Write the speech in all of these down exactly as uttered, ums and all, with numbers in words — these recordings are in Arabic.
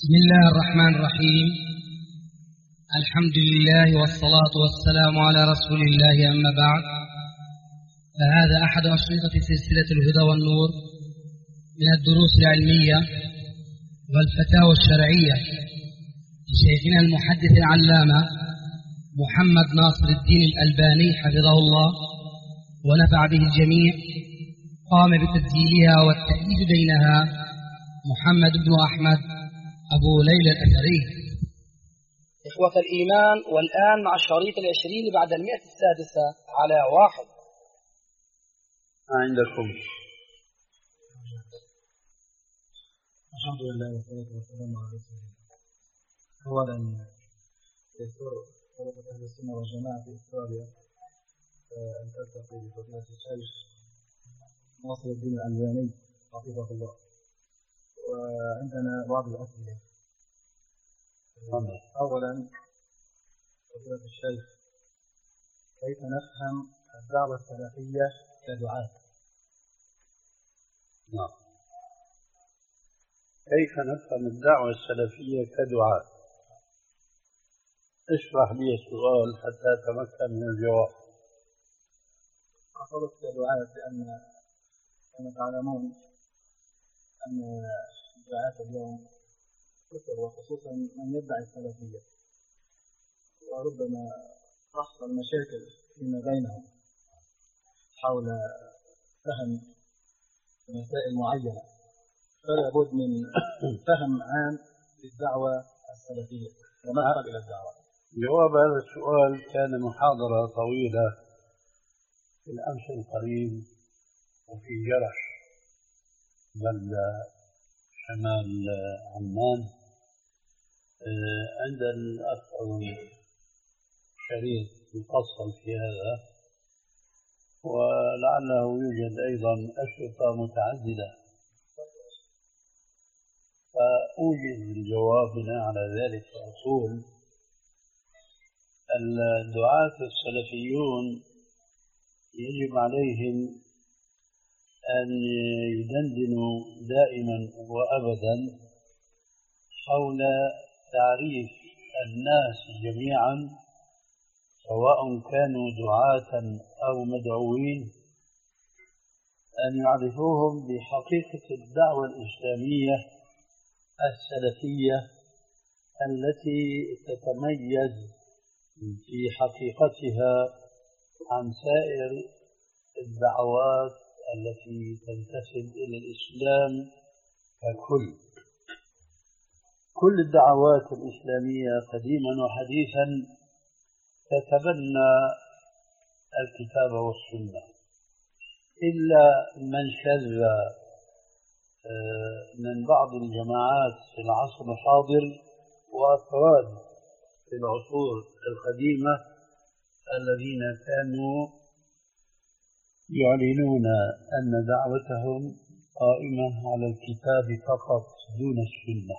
بسم الله الرحمن الرحيم. الحمد لله والصلاة والسلام على رسول الله، أما بعد، فهذا أحد أشرطة سلسلة الهدى والنور من الدروس العلمية والفتاوى الشرعية لشيخنا المحدث العلامة محمد ناصر الدين الألباني حفظه الله ونفع به الجميع. قام بتسجيلها والتأييد بينها محمد بن أحمد أبو ليلى الأثري. إخوة الإيمان، والآن مع الشريط العشرين بعد المئة السادسة على واحد. عندكم. الحمد لله والصلاة والسلام على رسول الله. أولا يسر طلبة أهل السنة والجماعة في أستراليا أن تلتقي بفضيلة الشيخ ناصر الدين الألباني حفظه الله، وعندنا بعض الأسئلة. أولا فضيلة الشيخ، كيف نفهم الدعوة السلفية كدعاء؟ نعم. كيف نفهم الدعوة السلفية كدعاء؟ اشرح لي السؤال حتى أتمكن من الجواب. أقصد كدعاء لأن كما تعلمون أن دعاة اليوم كثر، وخصوصا من يدعي السلفية، وربما تحصل مشاكل فيما بينهم حول فهم مسائل معينة، فلا بد من فهم عام للدعوة السلفية وما أراد إلى الدعوة. جواب هذا السؤال كان محاضرة طويلة في الأمس القريب وفي جرش بل شمال عمان، عند الأخ شريط مفصل في هذا، ولعله يوجد أيضا أشرطة متعددة، فأوجد الجواب بناء على ذلك. أقول الدعاة السلفيون يجب عليهم أن يدندنوا دائما وأبدا حول تعريف الناس جميعا، سواء كانوا دعاة أو مدعوين، أن يعرفوهم بحقيقة الدعوة الإسلامية السلفية التي تتميز في حقيقتها عن سائر الدعوات التي تنتسب إلى الإسلام ككل. كل الدعوات الإسلامية قديما وحديثا تتبنى الكتاب والسنة، إلا من شذ من بعض الجماعات في العصر الحاضر وأفراد في العصور القديمة الذين كانوا يعلنون أن دعوتهم قائمة على الكتاب فقط دون السنة،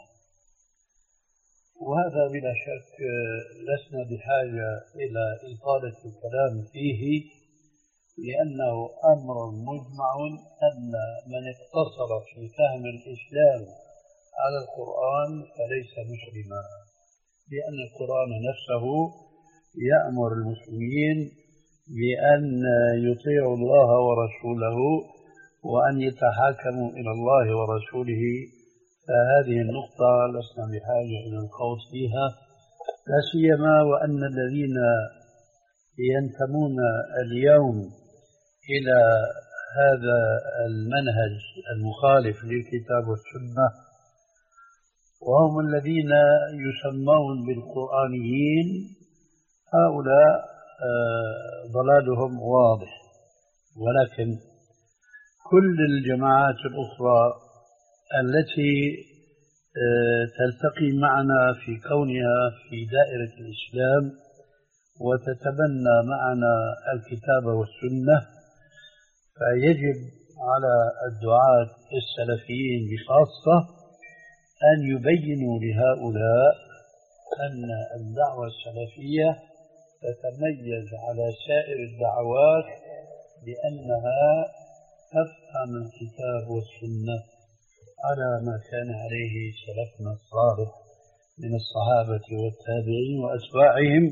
وهذا بلا شك لسنا بحاجة إلى إطالة الكلام فيه، لأنه أمر مجمع أن من اقتصر في فهم الإسلام على القرآن فليس مسلما، لأن القرآن نفسه يأمر المسلمين بأن يطيعوا الله ورسوله وأن يتحاكموا إلى الله ورسوله. فهذه النقطة لسنا بحاجة إلى الخوض فيها، لا سيما وأن الذين ينتمون اليوم إلى هذا المنهج المخالف للكتاب والسنة وهم الذين يسمون بالقرآنيين، هؤلاء ضلالهم واضح. ولكن كل الجماعات الأخرى التي تلتقي معنا في كونها في دائرة الإسلام وتتبنى معنا الكتاب والسنة، فيجب على الدعاة السلفيين بخاصة أن يبينوا لهؤلاء أن الدعوة السلفية تتميز على سائر الدعوات بأنها تفهم الكتاب والسنة على ما كان عليه سلفنا الصالح من الصحابة والتابعين وأتباعهم،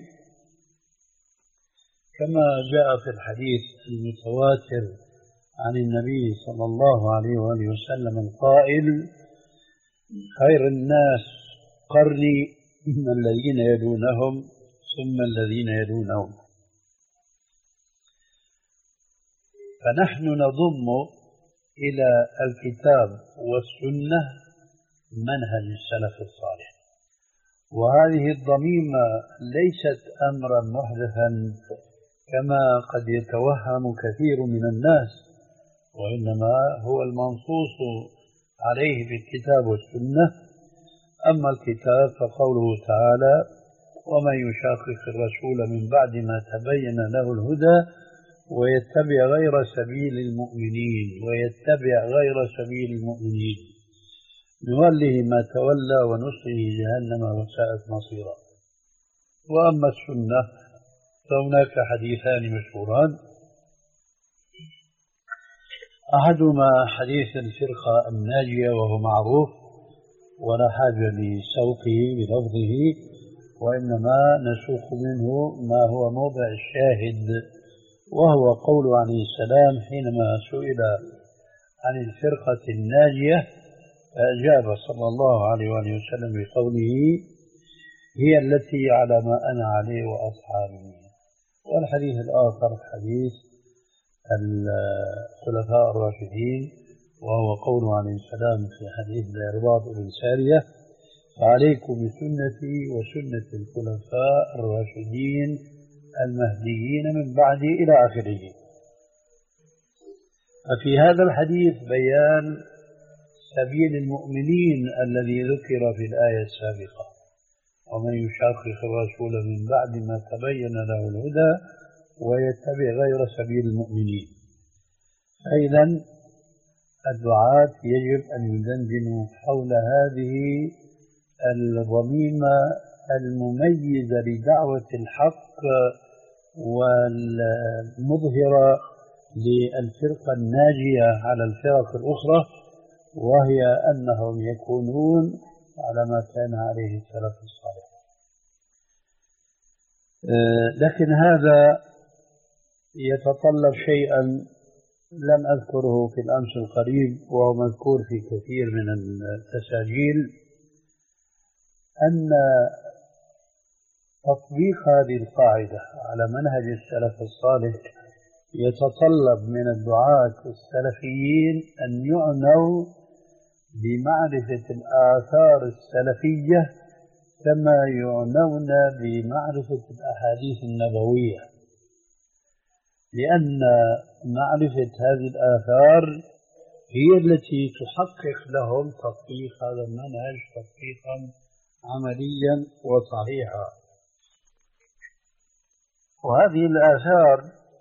كما جاء في الحديث المتواتر عن النبي صلى الله عليه وآله وسلم القائل: خير الناس قرني ثم الذين يلونهم ثم الذين يلونهم. فنحن نضم إلى الكتاب والسنة منهج السلف الصالح، وهذه الضميمة ليست أمرا محدثا كما قد يتوهم كثير من الناس، وإنما هو المنصوص عليه بالكتاب والسنة. أما الكتاب فقوله تعالى: ومن يشاقق الرسول من بعد ما تبين له الهدى ويتبع غير سبيل المؤمنين ويتبع غير سبيل المؤمنين نوله ما تولى ونصله جهنم وساءت مصيرا. وأما السنة فهناك حديثان مشهوران، أحدهما حديث الفرقة الناجية وهو معروف ولا حاجة لسوقه بلفظه، وإنما نسوق منه ما هو موضع الشاهد، وهو قول عليه السلام حينما سئل عن الفرقة الناجية فأجاب صلى الله عليه وآله وسلم بقوله: هي التي على ما أنا عليه وأصحابي. والحديث الآخر حديث الخلفاء الراشدين، وهو قول عليه السلام في حديث العرباض بن سارية: فعليكم بسنتي وسنة الخلفاء الراشدين المهديين من بعدي إلى آخره. ففي هذا الحديث بيان سبيل المؤمنين الذي ذكر في الآية السابقة: ومن يشاقق الرسول من بعد ما تبين له الهدى ويتبع غير سبيل المؤمنين. أيضا الدعاة يجب أن يدندنوا حول هذه الضميمة المميزة لدعوة الحق والمظهرة للفرقة الناجية على الفرق الأخرى، وهي أنهم يكونون على ما كان عليه السلف الصالح. لكن هذا يتطلب شيئا لم أذكره في الأمس القريب وهو مذكور في كثير من التساجيل، أن تطبيق هذه القاعدة على منهج السلف الصالح يتطلب من الدعاة السلفيين أن يعنوا بمعرفة الآثار السلفية كما يعنون بمعرفة الأحاديث النبوية، لأن معرفة هذه الآثار هي التي تحقق لهم تطبيق هذا المنهج تطبيقا عمليا وصحيحا. وهذه الآثار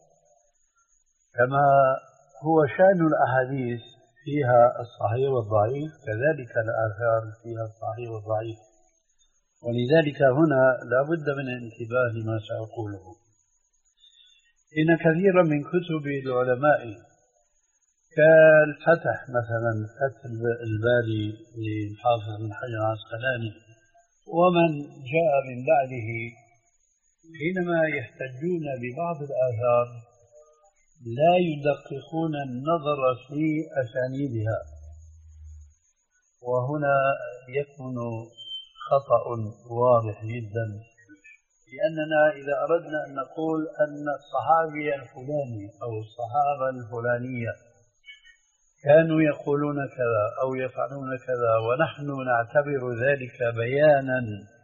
كما هو شأن الأحاديث فيها الصحيح والضعيف، كذلك الآثار فيها الصحيح والضعيف، ولذلك هنا لا بد من الانتباه لما سأقوله. إن كثيرا من كتب العلماء كالفتح مثلا، فتح الباري للحافظ بن حجر العسقلاني ومن جاء من بعده، حينما يحتجون ببعض الآثار لا يدققون النظر في أسانيدها، وهنا يكون خطأ واضح جدا، لأننا إذا أردنا أن نقول أن الصحابي الفلاني أو الصحابة الفلانية كانوا يقولون كذا أو يفعلون كذا، ونحن نعتبر ذلك بيانا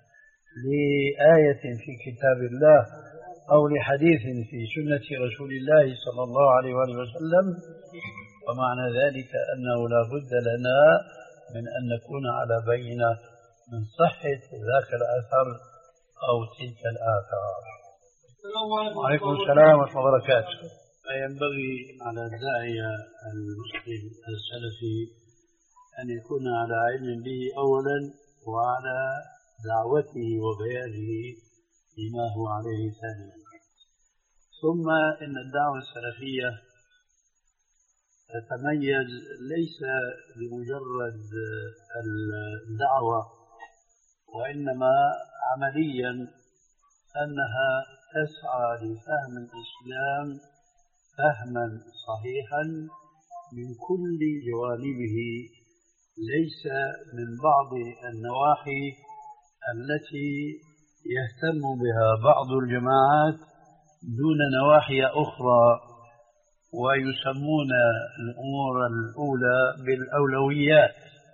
لآية في كتاب الله أو لحديث في سنة رسول الله صلى الله عليه وآله وسلم، ومعنى ذلك أنه لا بد لنا من أن نكون على بينة من صحة ذاك الأثر أو تلك الآثار. وعليكم السلام ورحمة الله وبركاته. فينبغي على الداعية المسلم السلفي أن يكون على علم به أولا، وعلى دعوته وبيانه لما هو عليه ثانيا. ثم إن الدعوة السلفية تتميز ليس بمجرد الدعوة، وإنما عمليا أنها تسعى لفهم الإسلام فهما صحيحا من كل جوانبه، ليس من بعض النواحي التي يهتم بها بعض الجماعات دون نواحي أخرى، ويسمون الأمور الأولى بالأولويات.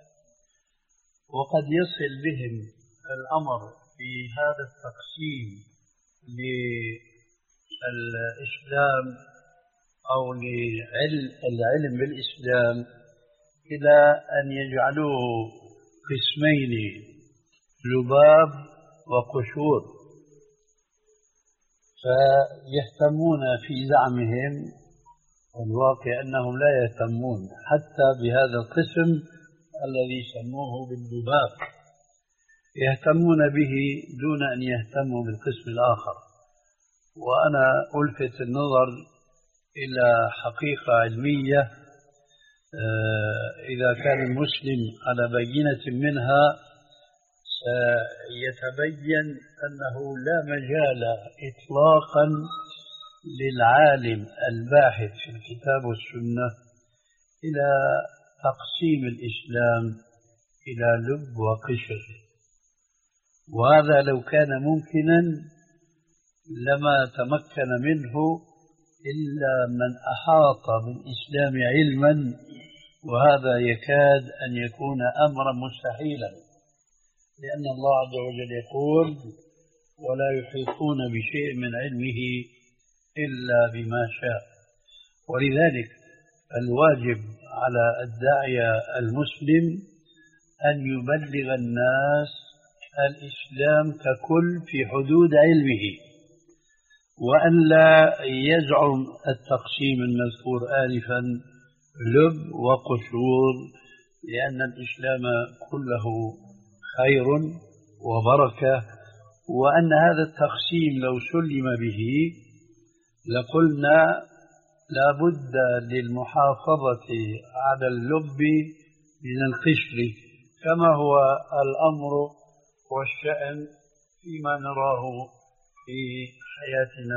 وقد يصل بهم الأمر في هذا التقسيم للإسلام أو للعلم بالإسلام إلى أن يجعلوه قسمين: لباب وقشور. فيهتمون في زعمهم، والواقع أنهم لا يهتمون حتى بهذا القسم الذي سموه باللباب، يهتمون به دون أن يهتموا بالقسم الآخر. وأنا ألفت النظر إلى حقيقة علمية إذا كان المسلم على بينة منها سيتبين أنه لا مجال إطلاقا للعالم الباحث في الكتاب والسنة إلى تقسيم الإسلام إلى لب وقشر. وهذا لو كان ممكنا لما تمكن منه إلا من أحاط بالإسلام علما، وهذا يكاد أن يكون أمرا مستحيلا، لأن الله عز وجل يقول: ولا يحيطون بشيء من علمه إلا بما شاء. ولذلك الواجب على الداعية المسلم أن يبلغ الناس الإسلام ككل في حدود علمه، وأن لا يزعم التقسيم المذكور آنفا لب وقشور، لأن الإسلام كله خير وبركة، وأن هذا التقسيم لو سلم به لقلنا لا بد للمحافظة على اللب من القشر، كما هو الأمر والشأن فيما نراه في حياتنا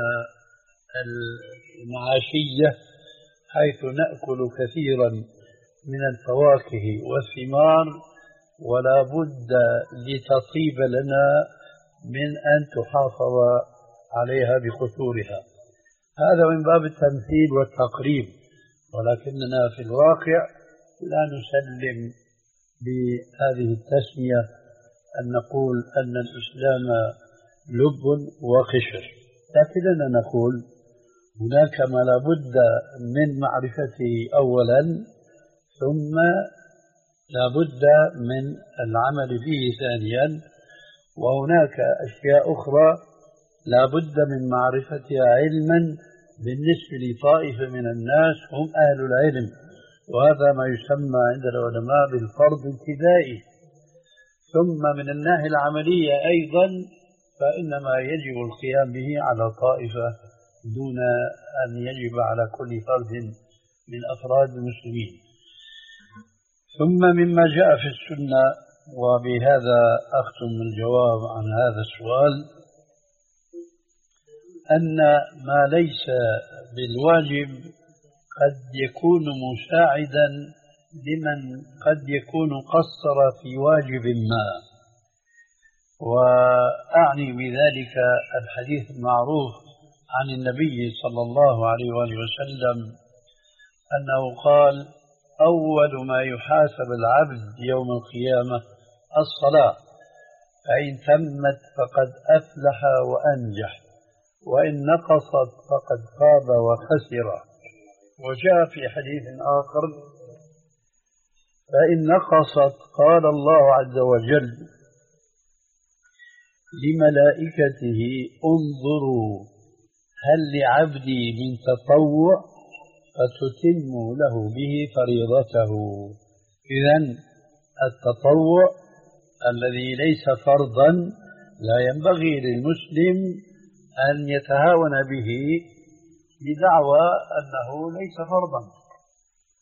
المعاشية، حيث نأكل كثيرا من الفواكه والثمار، ولا بد لتطيب لنا من أن تحافظ عليها بقشورها. هذا من باب التمثيل والتقريب، ولكننا في الواقع لا نسلم بهذه التسمية أن نقول أن الإسلام لب وقشر، لكننا نقول هناك ما لا بد من معرفته أولا، ثم لا بد من العمل به ثانيا، وهناك أشياء أخرى لا بد من معرفتها علما بالنسبة لطائفة من الناس هم أهل العلم، وهذا ما يسمى عند العلماء بالفرض الابتدائي. ثم من الناحية العملية أيضا فإنما يجب القيام به على طائفة دون أن يجب على كل فرد من أفراد المسلمين. ثم مما جاء في السنة، وبهذا أختم الجواب عن هذا السؤال، أن ما ليس بالواجب قد يكون مساعدا لمن قد يكون قصر في واجب ما. وأعني بذلك الحديث المعروف عن النبي صلى الله عليه وآله وسلم أنه قال: أول ما يحاسب العبد يوم القيامة الصلاة، فإن تمت فقد أفلح وأنجح، وإن نقصت فقد خاب وخسر. وجاء في حديث آخر: فإن نقصت قال الله عز وجل لملائكته: انظروا هل لعبدي من تطوع فتتم له به فريضته. إذن التطوع الذي ليس فرضا لا ينبغي للمسلم أن يتهاون به بدعوى أنه ليس فرضا.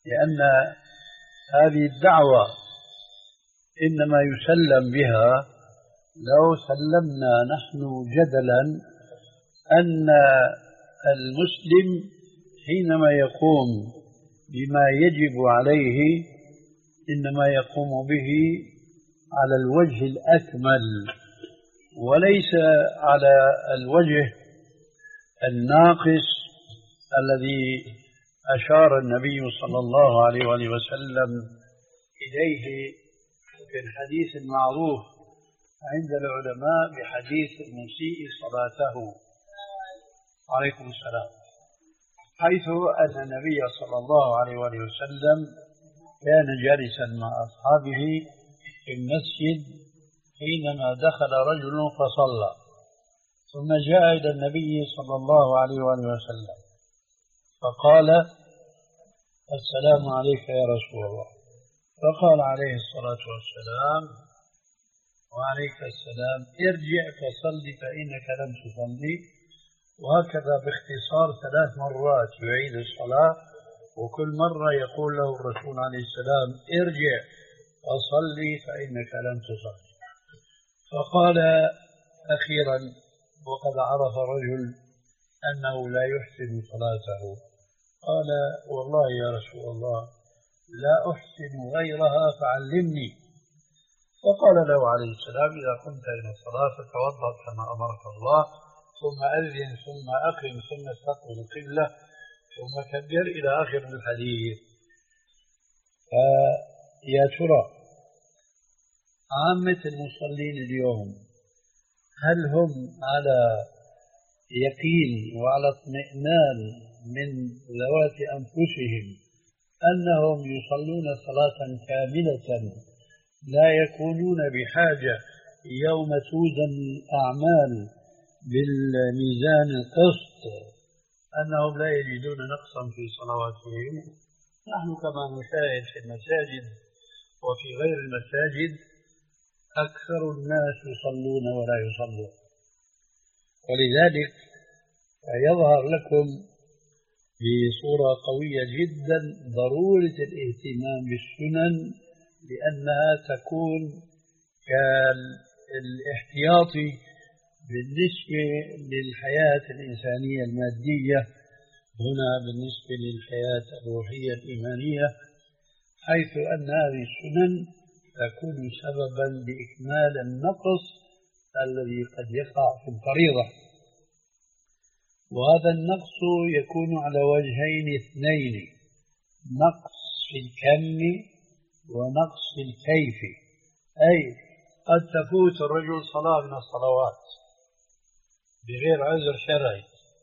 لأن هذه الدعوة إنما يسلم بها لو سلمنا نحن جدلا أن المسلم حينما يقوم بما يجب عليه إنما يقوم به على الوجه الأكمل وليس على الوجه الناقص الذي أشار النبي صلى الله عليه وآله وسلم إليه في الحديث المعروف عند العلماء بحديث المسيء صلاته عليكم السلام، حيث أن النبي صلى الله عليه وآله وسلم كان جالسا مع أصحابه في المسجد حينما دخل رجل فصلى، ثم جاء إلى النبي صلى الله عليه وآله وسلم فقال: السلام عليك يا رسول الله. فقال عليه الصلاة والسلام: وعليك السلام، ارجع فصل فإنك لم تصلي. وهكذا باختصار ثلاث مرات يعيد الصلاة، وكل مرة يقول له الرسول عليه السلام: ارجع فصلي فإنك لم تصلي. فقال أخيرا وقد عرف رجل أنه لا يحسن صلاته، قال: والله يا رسول الله لا أحسن غيرها فعلمني. فقال له عليه السلام: إذا قمت إلى الصلاة فتوضأ كما أمرك الله، ثم أذن، ثم أقم، ثم استقبل القبلة، ثم كبر، إلى آخر الحديث. فيا ترى عامة المصلين اليوم هل هم على يقين وعلى اطمئنان من ذوات أنفسهم أنهم يصلون صلاة كاملة لا يكونون بحاجة يوم توزن الأعمال بالميزان القسط أنهم لا يجدون نقصا في صلواتهم؟ نحن كما نشاهد في المساجد وفي غير المساجد أكثر الناس يصلون ولا يصلون، ولذلك يظهر لكم بصورة قوية جدا ضرورة الاهتمام بالسنن، لأنها تكون كالاحتياطي بالنسبة للحياة الإنسانية المادية، هنا بالنسبة للحياة الروحية الإيمانية، حيث أن هذه السنن تكون سببا لإكمال النقص الذي قد يقع في الفريضة. وهذا النقص يكون على وجهين اثنين: نقص في الكم ونقص في الكيف، أي قد تفوت الرجل صلاة من الصلوات بغير عذر شرعي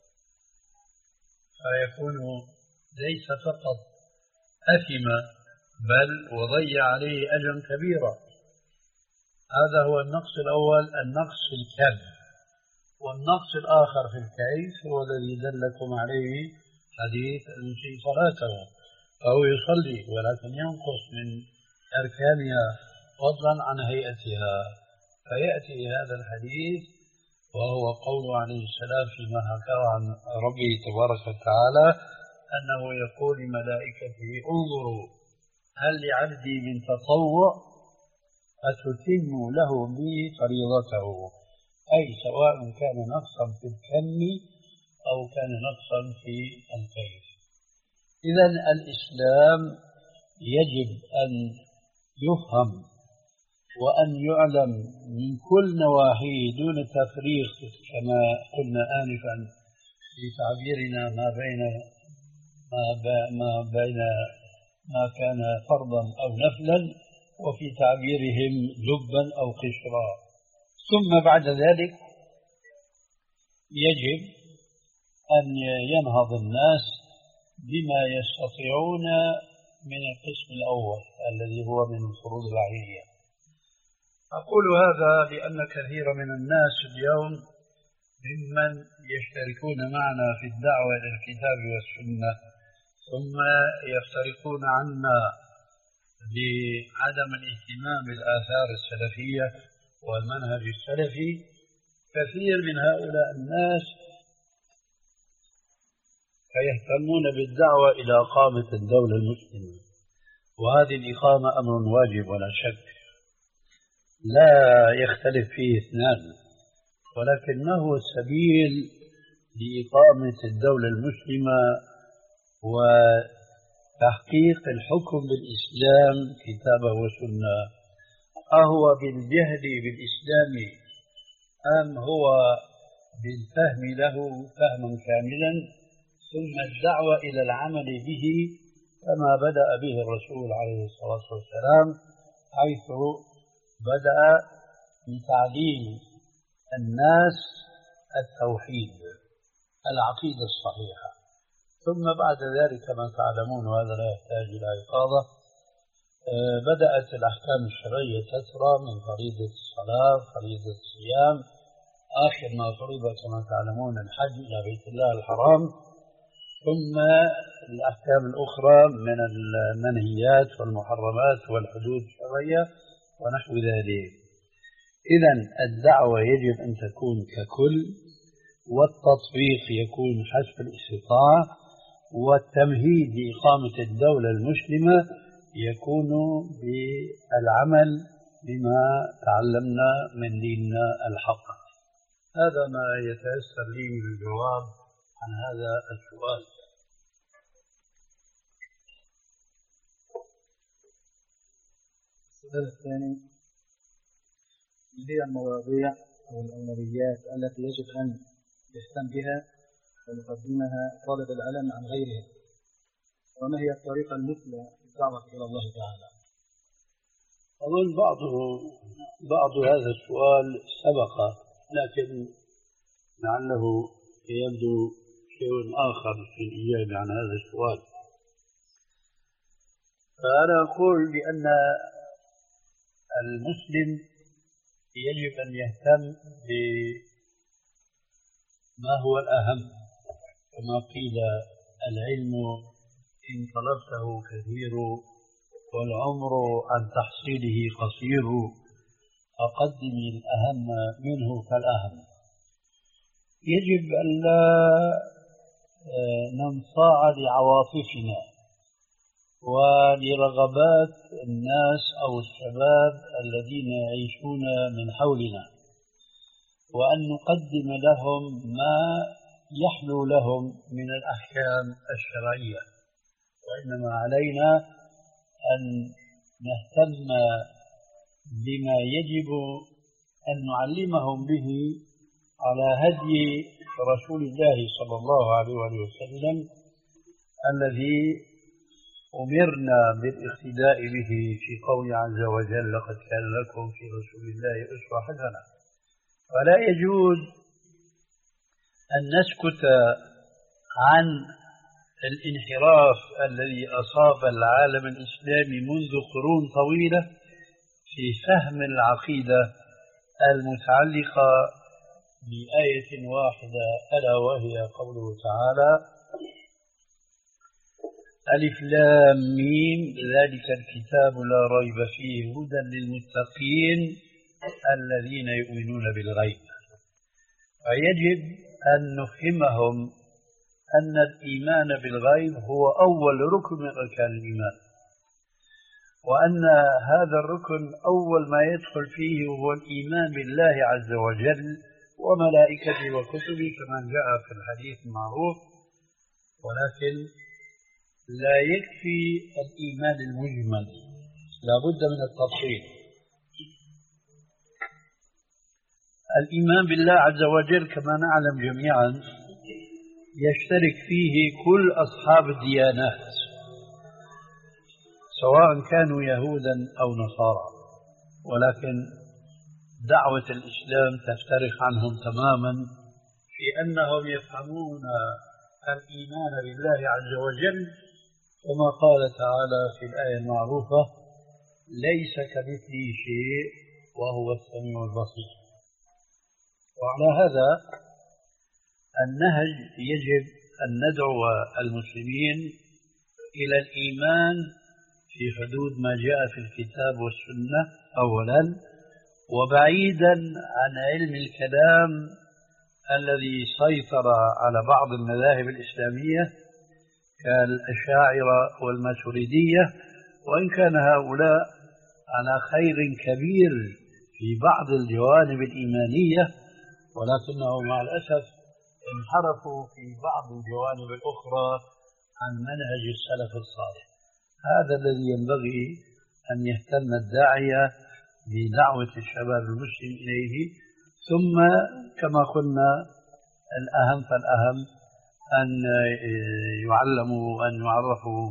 فيكون ليس فقط أثم بل وضيع عليه أجرا كبيرا. هذا هو النقص الأول، النقص في الكم. والنقص الآخر في الكيف هو الذي دلكم عليه حديث المسيء صلاته، فهو يصلي ولكن ينقص من أركانها فضلا عن هيئتها، فيأتي هذا الحديث وهو قول عليه السلام فيما حكاه عن ربه تبارك وتعالى أنه يقول لملائكته: انظروا هل لعبدي من تطوع أتتم له به فريضته، أي سواء كان نقصا في الكم أو كان نقصا في الكيف. إذن الإسلام يجب أن يفهم وأن يعلم من كل نواحيه دون تفريق، كما قلنا آنفا في تعبيرنا ما بين ما بين ما كان فرضا أو نفلا، وفي تعبيرهم لبا أو قشرا. ثم بعد ذلك يجب أن ينهض الناس بما يستطيعون من القسم الأول الذي هو من الفروض العينية. أقول هذا لأن كثير من الناس اليوم ممن يشتركون معنا في الدعوة إلى الكتاب والسنة ثم يفترقون عنا بعدم الاهتمام بالآثار السلفية والمنهج السلفي. كثير من هؤلاء الناس فيهتمون بالدعوة إلى إقامة الدولة المسلمة، وهذه الإقامة أمر واجب ولا شك لا يختلف فيه اثنان، ولكنه سبيل لإقامة الدولة المسلمة وتحقيق الحكم بالإسلام كتابه وسنة. أهو بالجهل بالإسلام أم هو بالفهم له فهما كاملا ثم الدعوة إلى العمل به كما بدأ به الرسول عليه الصلاة والسلام، حيث بدأ بتعليم الناس التوحيد العقيدة الصحيحة، ثم بعد ذلك كما تعلمون وهذا لا يحتاج إلى إفاضة بدأت الأحكام الشرعية تسرى من فريضة الصلاة، فريضة الصيام، آخر ما فرض كما تعلمون الحج إلى بيت الله الحرام، ثم الأحكام الأخرى من المنهيات والمحرمات والحدود الشرعية ونحو ذلك. إذن الدعوة يجب أن تكون ككل، والتطبيق يكون حسب الاستطاعة، والتمهيد لإقامة الدولة المسلمة يكون بالعمل بما تعلمنا من ديننا الحق. هذا ما يتيسر لي من الجواب عن هذا السؤال. السؤال الثاني: ما هي المواضيع أو الأولويات التي يجب أن يهتم بها ويقدمها طالب العلم عن غيره؟ وما هي الطريقة المثلى في الدعوة إلى الله تعالى؟ أظن بعض بعض هذا السؤال سبق، لكن لعله يبدو شيء آخر في الإجابة عن هذا السؤال. فأنا أقول بأن المسلم يجب أن يهتم بما هو الأهم، كما قيل: العلم إن طلبته كثير والعمر عن تحصيله قصير، فقدم الأهم منه فالأهم. يجب أن لا ننصاع لعواطفنا ولرغبات الناس أو الشباب الذين يعيشون من حولنا، وأن نقدم لهم ما يحلو لهم من الأحكام الشرعية، وإنما علينا أن نهتم بما يجب أن نعلمهم به على هدي رسول الله صلى الله عليه وسلم الذي أمرنا بالاقتداء به في قول عز وجل: لقد كان لكم في رسول الله أسوة حسنة. فلا يجوز أن نسكت عن الانحراف الذي أصاب العالم الإسلامي منذ قرون طويلة في فهم العقيدة المتعلقة بآية واحدة، ألا وهي قوله تعالى: ألف لام ميم ذلك الكتاب لا ريب فيه هدى للمتقين الذين يؤمنون بالغيب. فيجب أن نفهمهم أن الإيمان بالغيب هو أول ركن من أركان الإيمان، وأن هذا الركن أول ما يدخل فيه هو الإيمان بالله عز وجل وملائكته وكتبه كما جاء في الحديث المعروف. ولكن لا يكفي الإيمان المجمل، لا بد من التفصيل. الإيمان بالله عز وجل كما نعلم جميعا يشترك فيه كل أصحاب الديانات سواء كانوا يهودا أو نصارى، ولكن دعوة الإسلام تفترق عنهم تماما في أنهم يفهمون الإيمان بالله عز وجل كما قال تعالى في الآية المعروفة: ليس كمثله شيء وهو السميع البصير. وعلى هذا النهج يجب أن ندعو المسلمين إلى الإيمان في حدود ما جاء في الكتاب والسنة أولا، وبعيدا عن علم الكلام الذي سيطر على بعض المذاهب الإسلامية كالأشاعرة والماتريدية، وإن كان هؤلاء على خير كبير في بعض الجوانب الإيمانية، ولكنه مع الأسف انحرفوا في بعض الجوانب الأخرى عن منهج السلف الصالح. هذا الذي ينبغي أن يهتم الداعية بدعوة الشباب المسلم إليه. ثم كما قلنا الأهم فالأهم أن يعلموا وأن يعرفوا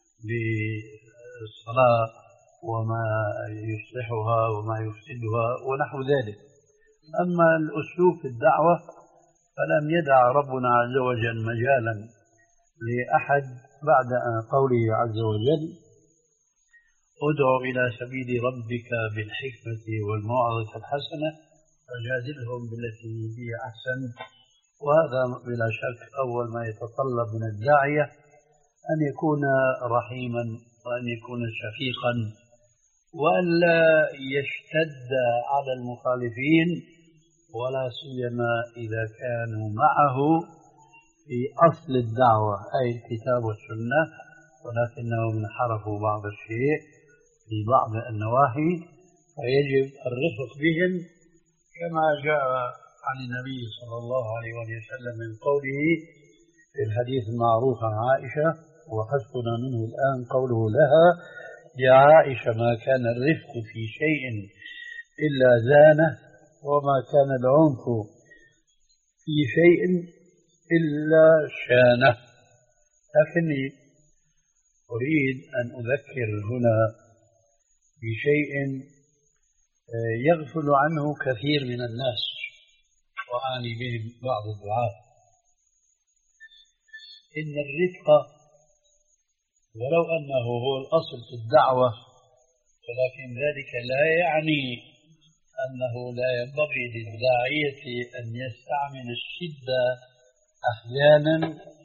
بالصلاة وما يصلحها وما يفسدها ونحو ذلك. أما الأسلوب في الدعوة فلم يدع ربنا عز وجل مجالا لأحد بعد قوله عز وجل: ادع إلى سبيل ربك بالحكمة والموعظة الحسنة وجادلهم بالتي هي أحسن. وهذا بلا شك أول ما يتطلب من الداعية أن يكون رحيما وأن يكون شفيقا وأن لا يشتد على المخالفين، ولا سيما إذا كانوا معه في أصل الدعوة أي الكتاب والسنة، ولكنهم انحرفوا بعض الشيء في بعض النواحي، فيجب الرفق بهم كما جاء عن النبي صلى الله عليه وسلم من قوله في الحديث المعروف عن عائشة وحسبنا منه الآن قوله لها: يا عائشة ما كان الرفق في شيء إلا زانه، وما كان العنف في شيء إلا شانه. لكني أريد أن أذكر هنا بشيء يغفل عنه كثير من الناس وأعني بهم بعض الدعاة. إن الرفق ولو أنه هو الأصل في الدعوة، ولكن ذلك لا يعني أنه لا ينبغي للداعية أن يستعمل الشدة أحيانا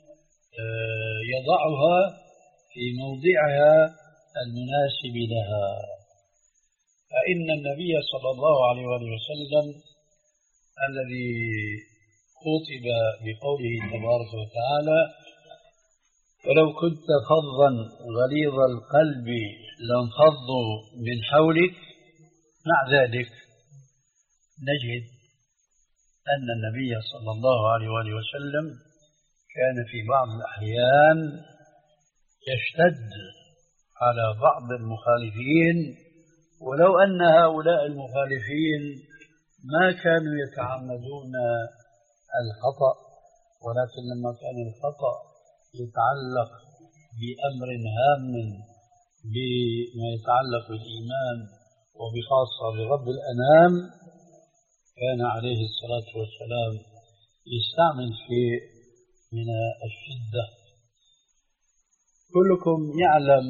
يضعها في موضعها المناسب لها. فإن النبي صلى الله عليه وسلم الذي خطب بقوله تبارك وتعالى: ولو كنت فظا غليظ القلب لانفضوا من حولك، مع ذلك نجد أن النبي صلى الله عليه وسلم كان في بعض الأحيان يشتد على بعض المخالفين، ولو أن هؤلاء المخالفين ما كانوا يتعمدون الخطأ، ولكن لما كان الخطأ يتعلق بأمر هام بما يتعلق بالإيمان وبخاصة برب الأنام، كان عليه الصلاة والسلام يستعمل شيء من الشدة. كلكم يعلم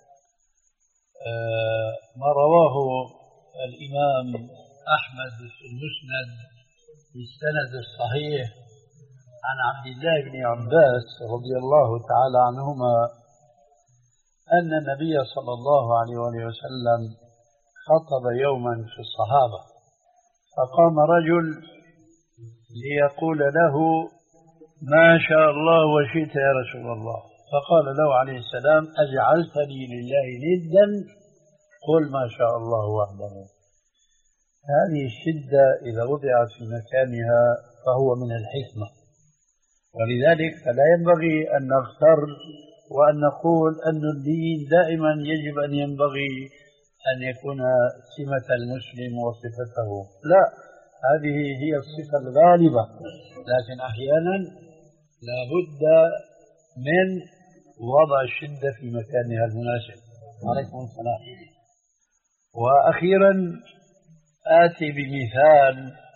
ما رواه الإمام أحمد في المسند بالسند الصحيح عن عبد الله بن عباس رضي الله تعالى عنهما أن النبي صلى الله عليه وسلم خطب يوما في الصحابة، فقام رجل ليقول له: ما شاء الله وشئت يا رسول الله. فقال له عليه السلام: أجعلتني لله ندا؟ قل ما شاء الله وحده. هذه الشدة إذا وضعت في مكانها فهو من الحكمة، ولذلك فلا ينبغي أن نغتر وأن نقول أن الدين دائما يجب أن ينبغي أن يكون سمة المسلم وصفته. لا، هذه هي الصفة الغالبة، لكن أحيانا لا بد من وضع الشدة في مكانها المناسب. عليكم السلام. وأخيرا آتي بمثال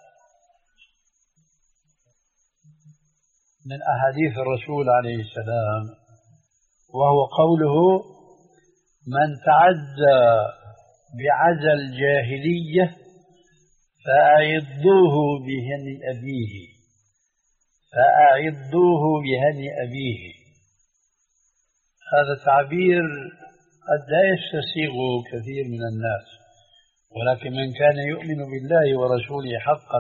من أحاديث الرسول عليه السلام، وهو قوله: من تعزى بعزى الجاهلية فأعضوه بهني أبيه فأعضوه بهني أبيه. هذا تعبير قد لا يستسيغ كثير من الناس، ولكن من كان يؤمن بالله ورسوله حقا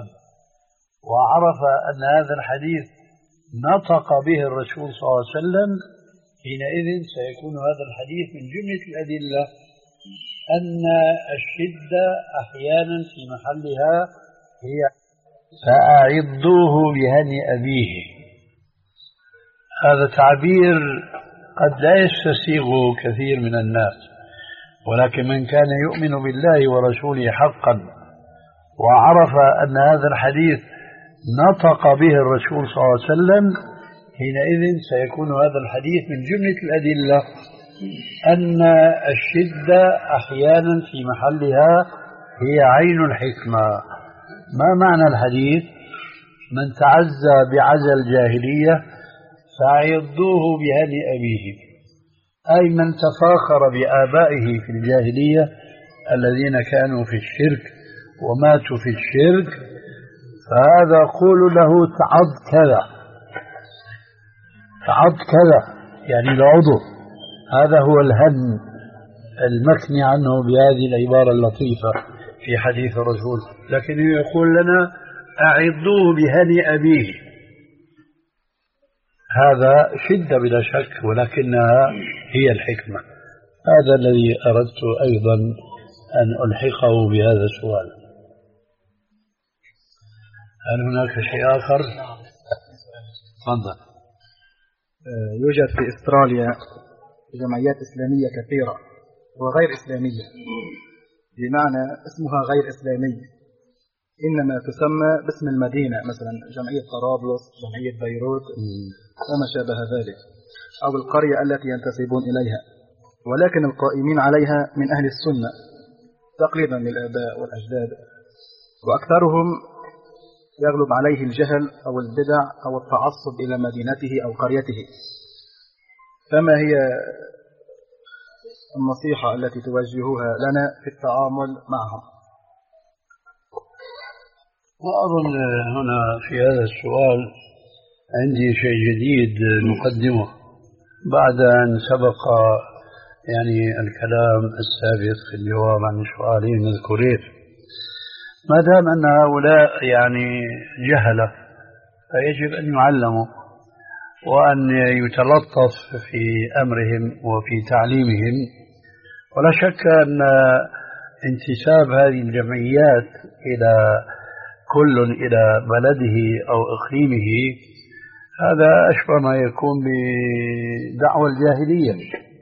وعرف أن هذا الحديث نطق به الرسول صلى الله عليه وسلم حينئذ سيكون هذا الحديث من جملة الأدلة أن الشدة أحيانا في محلها هي فأعضوه بهني أبيه. هذا تعبير قد لا يستسيغه كثير من الناس، ولكن من كان يؤمن بالله ورسوله حقا وعرف أن هذا الحديث نطق به الرسول صلى الله عليه وسلم، حينئذ سيكون هذا الحديث من جملة الأدلة أن الشدة أحيانا في محلها هي عين الحكمة. ما معنى الحديث؟ من تعزى بعزى الجاهلية فأعضوه بهني أبيه، أي من تفاخر بآبائه في الجاهلية الذين كانوا في الشرك وماتوا في الشرك، فهذا قول له تعض كذا تعض كذا، يعني العضو. هذا هو الهن المكني عنه بهذه العبارة اللطيفة في حديث الرسول، لكن يقول لنا أعضوه بهني أبيه. هذا شدة بلا شك، ولكنها هي الحكمة. هذا الذي أردت أيضا أن ألحقه بهذا السؤال. هل هناك شيء آخر؟ تفضل. يوجد في أستراليا جمعيات إسلامية كثيرة وغير إسلامية، بمعنى اسمها غير إسلامي، إنما تسمى باسم المدينة، مثلا جمعية طرابلس، جمعية بيروت وما شابه ذلك، أو القرية التي ينتسبون إليها، ولكن القائمين عليها من أهل السنة تقليدا للآباء والأجداد، وأكثرهم يغلب عليه الجهل أو البدع أو التعصب إلى مدينته أو قريته. فما هي النصيحة التي توجهوها لنا في التعامل معهم؟ وأظن هنا في هذا السؤال عندي شيء جديد نقدمه بعد أن سبق يعني الكلام السابق في الجواب عن سؤالين مذكورين. ما دام أن هؤلاء يعني جهلة فيجب أن يعلموا وأن يتلطف في أمرهم وفي تعليمهم. ولا شك أن انتساب هذه الجمعيات إلى كل إلى بلده أو إقليمه هذا أشبه ما يكون بدعوى الجاهلية،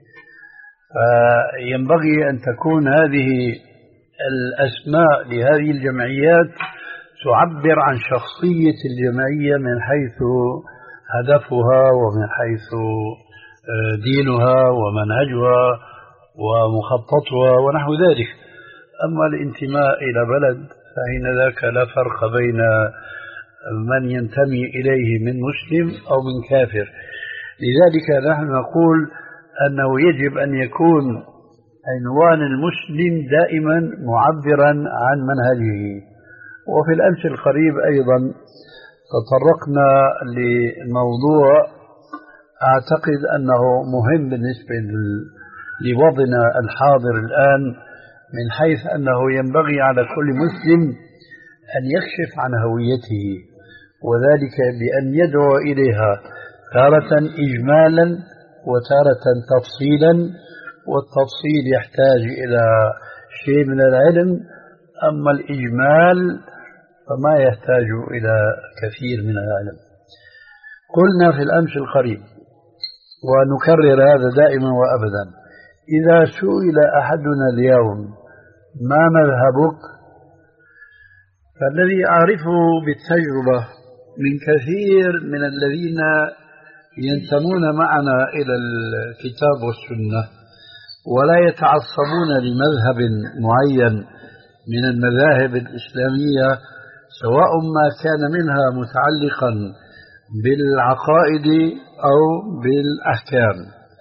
فينبغي أن تكون هذه الأسماء لهذه الجمعيات تعبر عن شخصية الجمعية من حيث هدفها ومن حيث دينها ومنهجها ومخططها ونحو ذلك. أما الانتماء إلى بلد فإن ذاك لا فرق بين من ينتمي إليه من مسلم أو من كافر. لذلك نحن نقول أنه يجب أن يكون عنوان المسلم دائما معبرا عن منهجه. وفي الأمس القريب أيضا تطرقنا لموضوع أعتقد أنه مهم بالنسبة لوضعنا الحاضر الآن، من حيث أنه ينبغي على كل مسلم أن يكشف عن هويته، وذلك بأن يدعو إليها تارة إجمالا وتارة تفصيلا، والتفصيل يحتاج إلى شيء من العلم، أما الإجمال فما يحتاج إلى كثير من العلم. قلنا في الأمس القريب ونكرر هذا دائما وأبدا: إذا سئل أحدنا اليوم ما مذهبك، فالذي أعرفه بالتجربة من كثير من الذين ينتمون معنا إلى الكتاب والسنة ولا يتعصبون لمذهب معين من المذاهب الإسلامية، سواء ما كان منها متعلقا بالعقائد أو بالأحكام،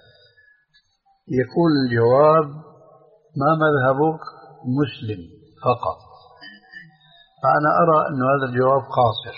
يكون الجواب ما مذهبك؟ مسلم فقط. فأنا أرى أن هذا الجواب قاصر،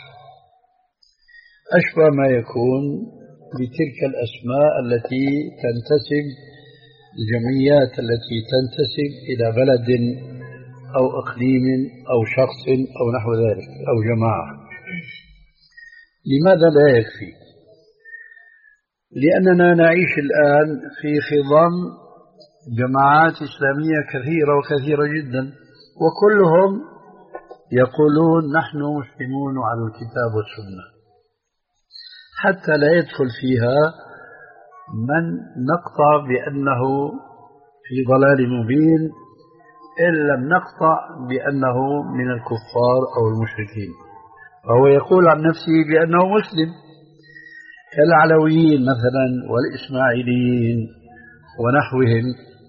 أشبه ما يكون بتلك الأسماء التي تنتسب، الجمعيات التي تنتسب إلى بلد أو إقليم أو شخص أو نحو ذلك أو جماعة. لماذا لا يكفي؟ لأننا نعيش الآن في خضم جماعات إسلامية كثيرة وكثيرة جدا، وكلهم يقولون نحن مسلمون على الكتاب والسنة، حتى لا يدخل فيها من نقطع بأنه في ضلال مبين إن لم نقطع بأنه من الكفار أو المشركين، فهو يقول عن نفسه بأنه مسلم، كالعلويين مثلا والإسماعيليين ونحوهم،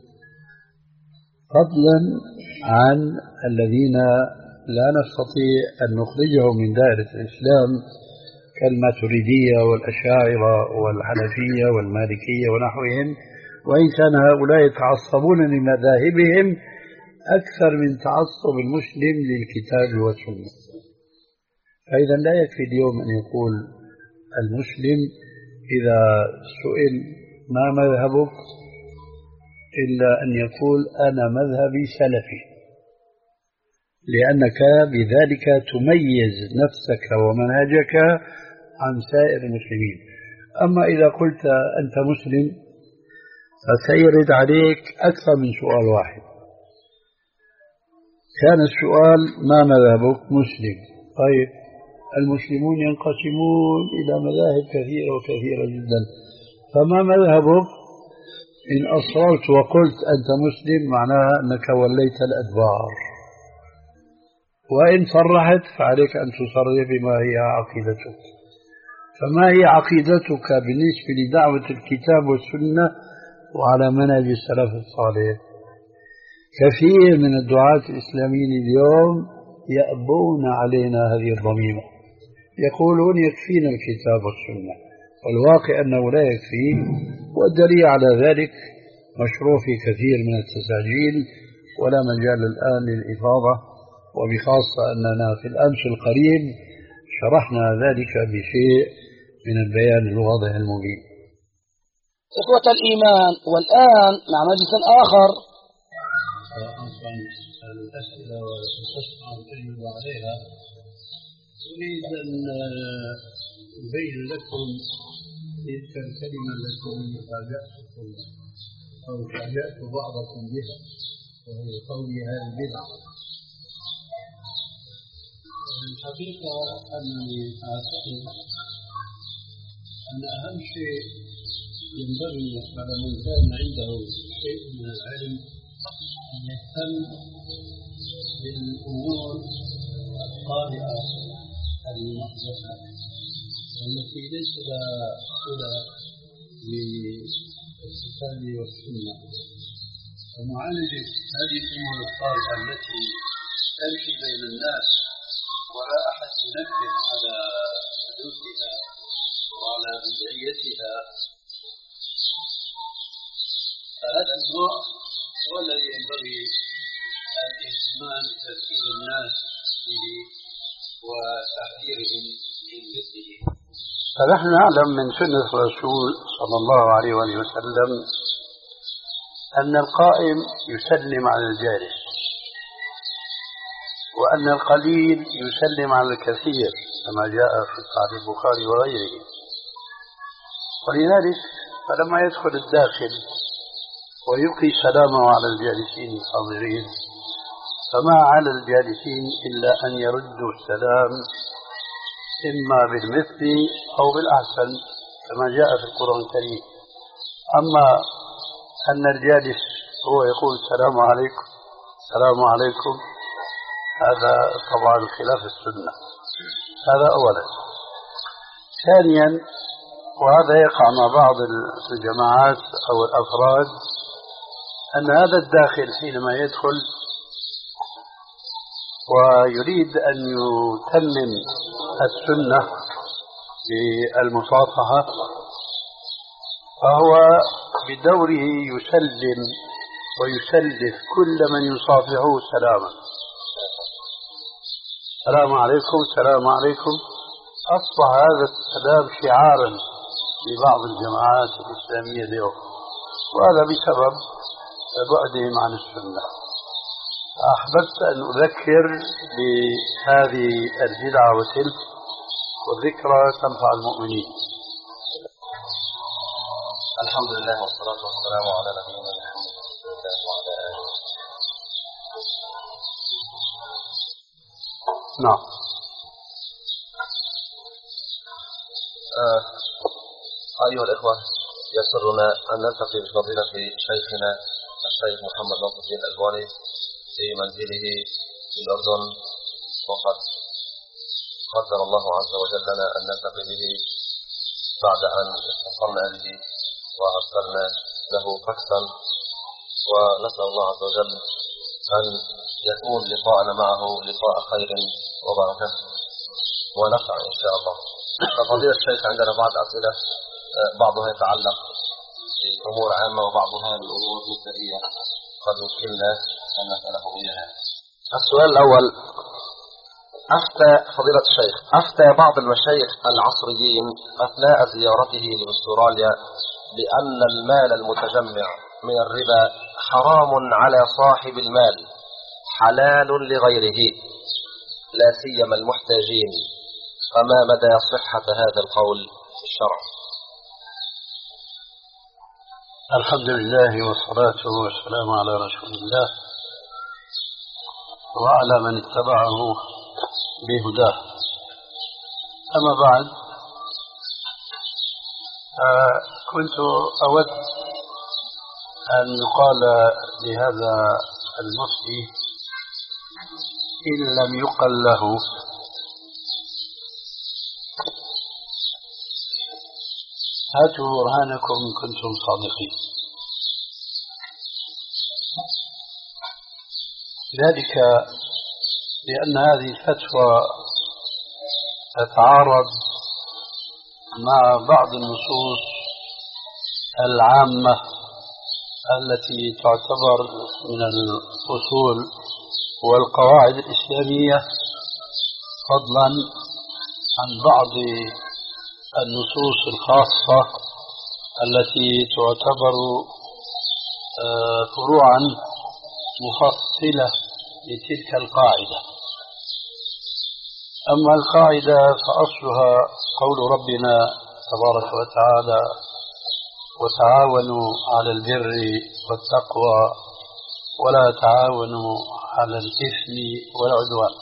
فضلا عن الذين لا نستطيع أن نخرجهم من دائرة الإسلام كالماتريدية والأشاعرة والحنفية والمالكية ونحوهم، وإن كان هؤلاء يتعصبون لمذاهبهم أكثر من تعصب المسلم للكتاب والسنة. فإذا لا يكفي اليوم أن يقول المسلم إذا سئل ما مذهبك إلا أن يقول أنا مذهبي سلفي، لأنك بذلك تميز نفسك ومنهجك عن سائر المسلمين. أما إذا قلت أنت مسلم فسيرد عليك أكثر من سؤال واحد. كان السؤال ما مذهبك؟ مسلم. طيب المسلمون ينقسمون إلى مذاهب كثيرة وكثيرة جدا، فما مذهبك؟ إن أصررت وقلت أنت مسلم معناها أنك وليت الأدبار، وإن صرحت فعليك أن تصرح بما هي عقيدتك. فما هي عقيدتك بالنسبة لدعوة الكتاب والسنة وعلى منهج السلف الصالح؟ كثير من الدعاة الإسلاميين اليوم يأبون علينا هذه الضميمة، يقولون يكفينا الكتاب والسنة، والواقع أنه لا يكفي، والدليل على ذلك مشروع في كثير من التساجيل ولا مجال الآن للإفاضة، وبخاصة أننا في الأمس القريب شرحنا ذلك بشيء من البيان الواضح المبين. إخوة الإيمان، والآن مع مجلس آخر. الأسئلة وتسمع الكلمة عليها. أريد أن أبين لكم تلك الكلمة التي فاجأتكم أو فاجأت بعضكم بها، وهي قولي هذه البدعة. الحقيقة أنني أعتقد أن أهم شيء ينبغي على من كان عنده شيء من العلم أن يهتم بالأمور الطارئة المحدثة والتي ليس لها صلة بالكتاب والسنة، ومعالجة هذه الأمور الطارئة التي تمشي بين الناس ولا أحد ينبه على حدوثها وعلى بدعيتها. فهذا النوع هو الذي ينبغي الاهتمام بتذكير الناس به وتحذيرهم من مثله. فنحن نعلم من سنة الرسول صلى الله عليه وآله وسلم أن القائم يسلم على الجالس، وأن القليل يسلم على الكثير كما جاء في صحيح البخاري وغيره. ولذلك فلما يدخل الداخل ويلقي سلامه على الجالسين الحاضرين، فما على الجالسين إلا أن يردوا السلام إما بالمثل أو بالأحسن كما جاء في القرآن الكريم. أما أن الجالس هو يقول السلام عليكم السلام عليكم، هذا طبعا خلاف السنة. هذا أولا. ثانيا، وهذا يقع مع بعض الجماعات أو الأفراد، أن هذا الداخل حينما يدخل ويريد أن يتمم السنة بالمصافحة فهو بدوره يسلم ويسلف كل من يصافحه سلاما. السلام عليكم السلام عليكم. أصبح هذا السلام شعارا لبعض الجماعات الإسلامية اليوم، وهذا بسبب بعدهم عن السنة. أحببت أن أذكر بهذه البدعة وتلك، والذكرى تنفع المؤمنين. الحمد لله والصلاة والسلام على نبينا محمد وعلى آله. نعم. آه. أيها الإخوة، يسرنا أن نلتقي بفضيلة شيخنا الشيخ محمد ناصر الدين الألباني في منزله في الأردن، وقد قدر الله عز وجل لنا أن نلتقي به بعد أن اتصلنا به وأرسلنا له فاكسا، ونسأل الله عز وجل أن يكون لقاءنا معه لقاء خير وبركة ونفع إن شاء الله. فضيلة الشيخ، عندنا بعض أسئلة، بعضها يتعلق بأمور عامة وبعضها بأمور مبدئية قد وكلنا أن نسأله إياها. السؤال الأول: أفتى فضيلة الشيخ أفتى بعض المشايخ العصريين أثناء زيارته لأستراليا بأن المال المتجمع من الربا حرام على صاحب المال حلال لغيره لا سيما المحتاجين، فما مدى صحة هذا القول في الشرع؟ الحمد لله والصلاة والسلام على رسول الله وعلى من اتبعه بهداه. أما بعد، آه كنت أود أن يقال لهذا المفتي إن لم يقل له هاتوا برهانكم إن كنتم صادقين. ذلك لأن هذه الفتوى تتعارض مع بعض النصوص العامة التي تعتبر من الأصول والقواعد الإسلامية، فضلا عن بعض النصوص الخاصة التي تعتبر فروعا مفصلة لتلك القاعدة. أما القاعدة فأصلها قول ربنا تبارك وتعالى: وتعاونوا على البر والتقوى ولا تعاونوا على الإثم والعدوان.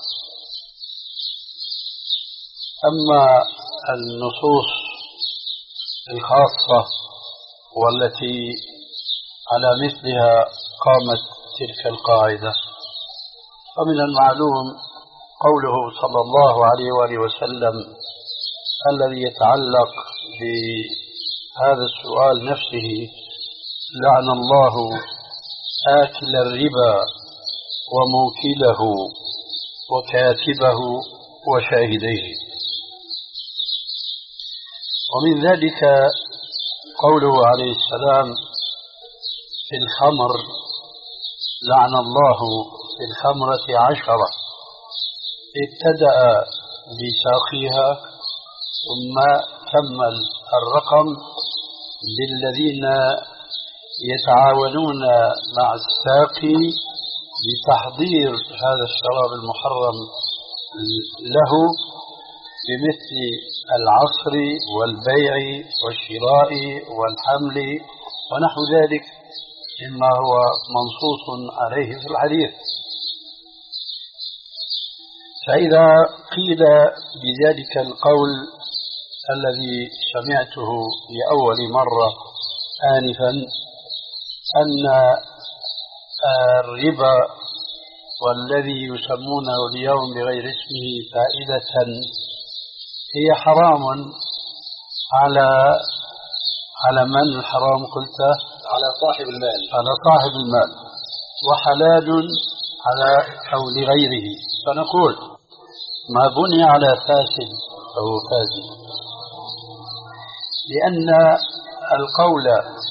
أما النصوص الخاصة والتي على مثلها قامت تلك القاعدة، فمن المعلوم قوله صلى الله عليه وآله وسلم الذي يتعلق بهذا السؤال نفسه: لعن الله آكل الربا وموكله وكاتبه وشاهديه. ومن ذلك قوله عليه السلام في الخمر: لعن الله في الخمرة عشرة، ابتدأ بساقيها ثم كمل الرقم بالذين يتعاونون مع الساقي لتحضير هذا الشراب المحرم له بمثل العصر والبيع والشراء والحمل ونحو ذلك مما هو منصوص عليه في الحديث. فإذا قيل بذلك القول الذي سمعته لأول مرة آنفا أن الربا والذي يسمونه اليوم بغير اسمه فائدة هي حرام على على من الحرام قلت؟ على صاحب المال على صاحب المال، وحلال على أو لغيره، فنقول ما بني على فاسد فهو فاسد، لأن القول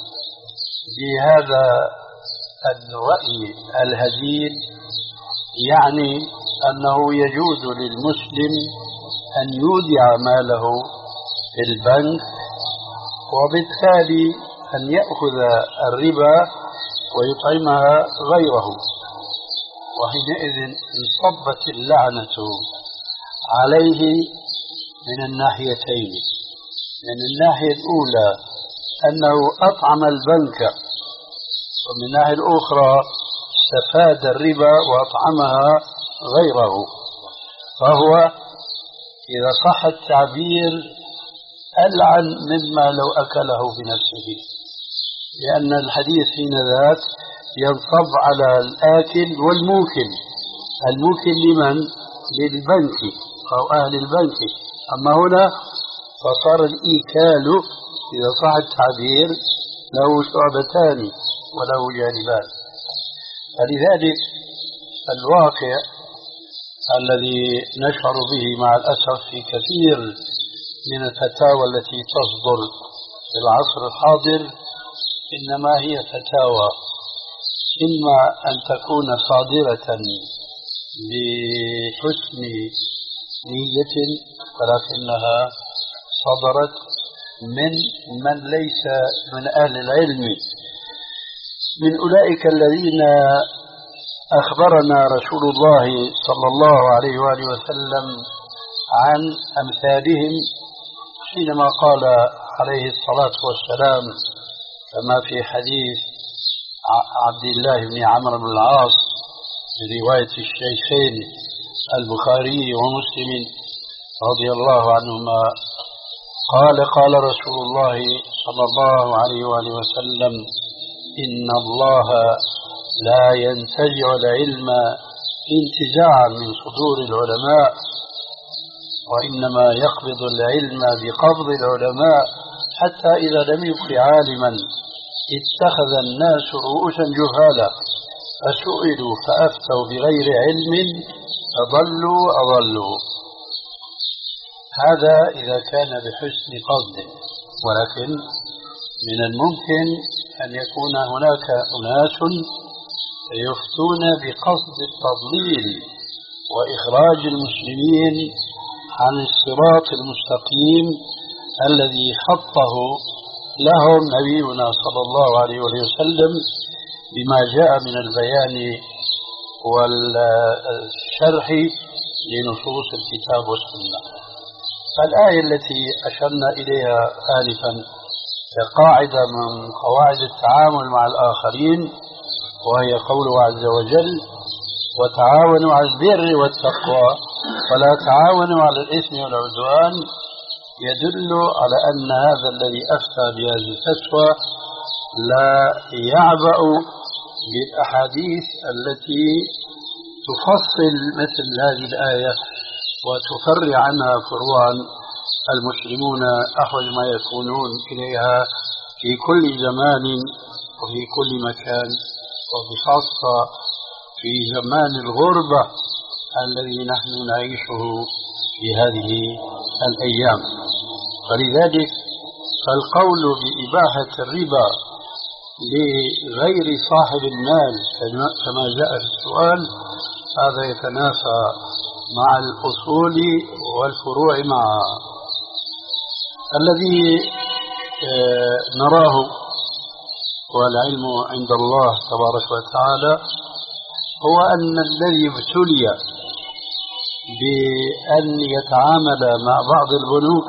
بهذا الرأي الهزيل يعني أنه يجوز للمسلم أن يودع ماله في البنك وبالتالي أن يأخذ الربا ويطعمها غيره، وحينئذ انصبت اللعنة عليه من الناحيتين. من الناحية الأولى أنه أطعم البنك، ومن الناحية الأخرى استفاد الربا وأطعمها غيره، فهو إذا صح التعبير ألعن مما لو أكله بنفسه، لأن الحديث حين ذاك ينصب على الآكل والموكل. الموكل لمن؟ للبنك أو أهل البنك. أما هنا فصار الإيكال إذا صح التعبير له شعبتان وله جانبان. فلذلك الواقع الذي نشعر به مع الأسف في كثير من الفتاوى التي تصدر في العصر الحاضر إنما هي فتاوى إما أن تكون صادرة بحسن نية ولكنها صدرت من من ليس من أهل العلم، من أولئك الذين أخبرنا رسول الله صلى الله عليه وآله وسلم عن أمثالهم حينما قال عليه الصلاة والسلام كما في حديث عبد الله بن عمرو بن العاص من رواية الشيخين البخاري ومسلم رضي الله عنهما قال قال رسول الله صلى الله عليه وآله وسلم إن الله لا ينتزع العلم انتزاعا من صدور العلماء، وإنما يقبض العلم بقبض العلماء، حتى إذا لم يبق عالما اتخذ الناس رؤوسا جهالا فسئلوا فأفتوا بغير علم فضلوا وأضلوا. هذا إذا كان بحسن قصد، ولكن من الممكن أن يكون هناك أناس يفتون بقصد التضليل وإخراج المسلمين عن الصراط المستقيم الذي خطه لهم نبينا صلى الله عليه وسلم بما جاء من البيان والشرح لنصوص الكتاب والسنة. فالآية التي أشرنا إليها آنفا كقاعدة من قواعد التعامل مع الآخرين، وهي قوله عز وجل وتعاونوا على البر والتقوى ولا تعاونوا على الإثم والعدوان، يدل على أن هذا الذي أفتى بهذه الفتوى لا يعبأ بالأحاديث التي تفصل مثل هذه الآية وتفرع عنها فروعا المسلمون أحوج ما يكونون إليها في كل زمان وفي كل مكان، وبخاصة في زمان الغربة الذي نحن نعيشه في هذه الأيام. فلذلك فالقول بإباحة الربا لغير صاحب المال كما جاء في السؤال هذا يتنافى مع الأصول والفروع معها. الذي نراه والعلم عند الله تبارك وتعالى هو أن الذي ابتلي بأن يتعامل مع بعض البنوك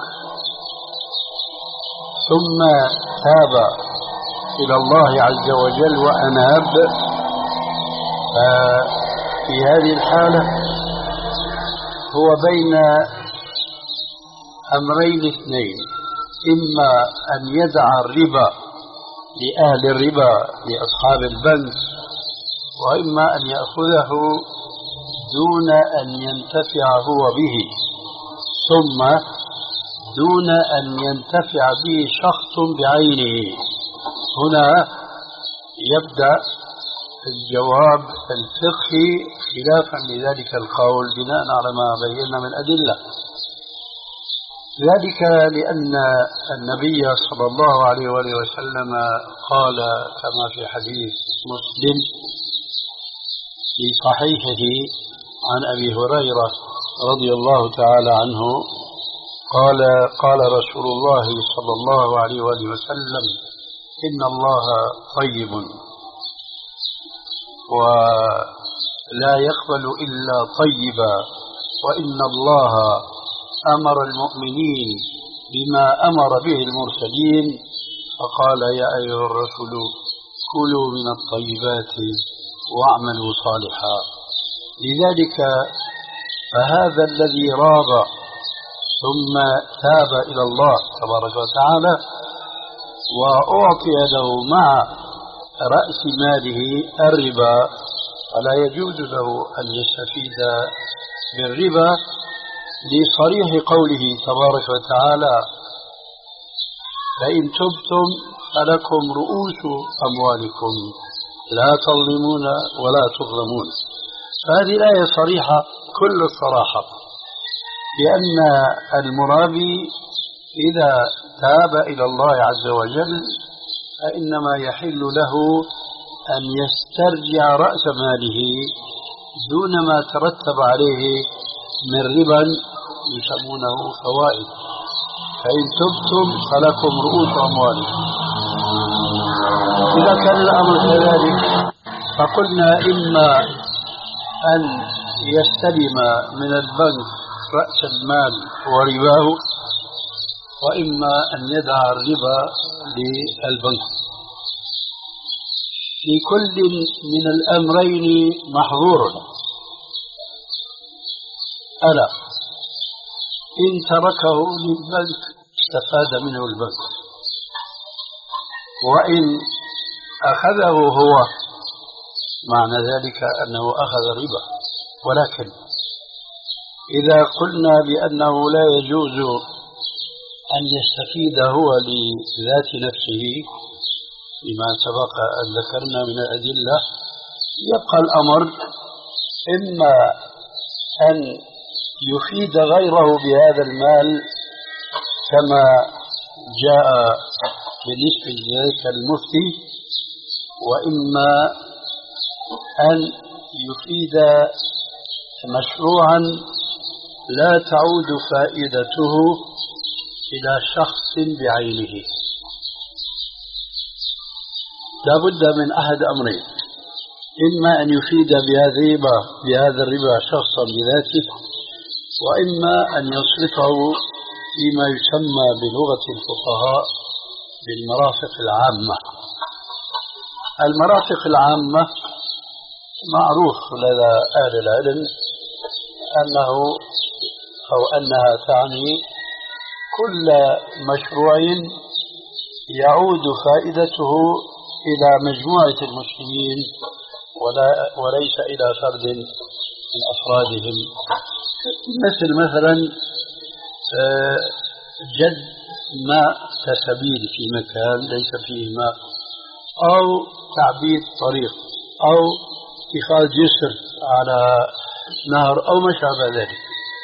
ثم تاب إلى الله عز وجل وأناب، في هذه الحالة هو بين أمرين اثنين: إما أن يدع الربا لأهل الربا لأصحاب البنك، وإما أن يأخذه دون أن ينتفع هو به، ثم دون أن ينتفع به شخص بعينه. هنا يبدأ الجواب الفقهي خلافا لذلك القول بناء على ما بينا من أدلة ذلك، لأن النبي صلى الله عليه وآله وسلم قال كما في حديث مسلم في صحيحه عن أبي هريرة رضي الله تعالى عنه قال قال رسول الله صلى الله عليه وآله وسلم إن الله طيب ولا يقبل إلا طيبا، وإن الله أمر المؤمنين بما أمر به المرسلين فقال يا أيها الرسل كلوا من الطيبات واعملوا صالحا. لذلك فهذا الذي راب ثم تاب إلى الله تبارك وتعالى وأعطي له مع رأس ماله الربا، فلا يجوز له أن يستفيد بالربا لصريح قوله تبارك وتعالى فإن تبتم فلكم رؤوس أموالكم لا تظلمون ولا تظلمون. فهذه الآية صريحة كل الصراحة، لأن المرابي إذا تاب إلى الله عز وجل فإنما يحل له أن يسترجع رأس ماله دون ما ترتب عليه من ربا يسمونه فوائد. فإن تبتم فلكم رؤوس أموالكم. إذا كان الأمر كذلك فقلنا إما أن يستلم من البنك رأس المال ورباه، وإما أن يدع الربا للبنك. في كل من الأمرين محظور. ألا إن تركه للبنك استفاد منه البنك، وإن أخذه هو معنى ذلك أنه أخذ الربا. ولكن إذا قلنا بأنه لا يجوز أن يستفيد هو لذات نفسه بما سبق أن ذكرنا من الأدلة، يبقى الأمر إما أن يفيد غيره بهذا المال كما جاء بالنسبة لذلك المفتي، وإما أن يفيد مشروعا لا تعود فائدته إلى شخص بعينه. لا بد من أحد أمرين: إما أن يفيد بهذا بهذا الربا شخصا بذاته، وإما أن يصرفه فيما يسمى بلغة الفقهاء بالمرافق العامة. المرافق العامة معروف لدى أهل العلم أنه أو أنها تعني كل مشروع يعود فائدته إلى مجموعة المسلمين ولا وليس إلى فرد من أفرادهم، مثل مثلا جد ماء كسبيل في مكان ليس فيه ماء، أو تعبيد طريق، أو اتخاذ جسر على نهر، أو ما شابه ذلك.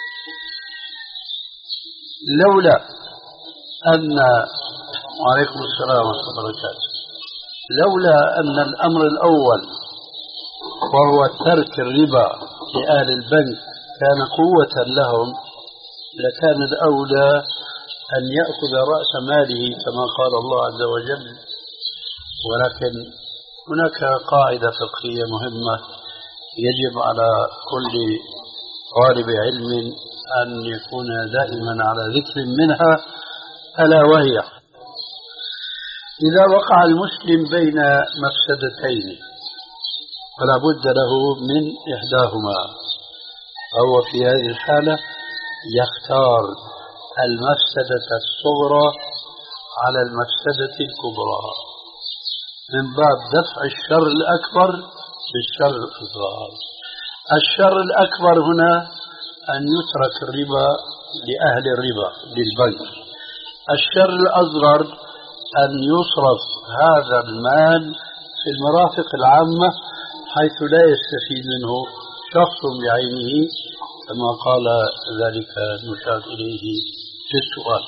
لولا أن وعليكم السلام ورحمة الله وبركاته لولا أن الأمر الأول وهو ترك الربا لأهل البنك كان قوة لهم، لكان الأولى أن يأخذ رأس ماله كما قال الله عز وجل. ولكن هناك قاعدة فقهية مهمة يجب على كل طالب علم أن يكون دائما على ذكر منها، ألا وهي: إذا وقع المسلم بين مفسدتين فلا بد له من إحداهما، فهو في هذه الحالة يختار المفسدة الصغرى على المفسدة الكبرى من باب دفع الشر الأكبر بالشر الأصغر. الشر الأكبر هنا أن يترك الربا لأهل الربا للبنك. الشر الأصغر أن يصرف هذا المال في المرافق العامة حيث لا يستفيد منه شخص بعينه كما قال ذلك المشار إليه في السؤال.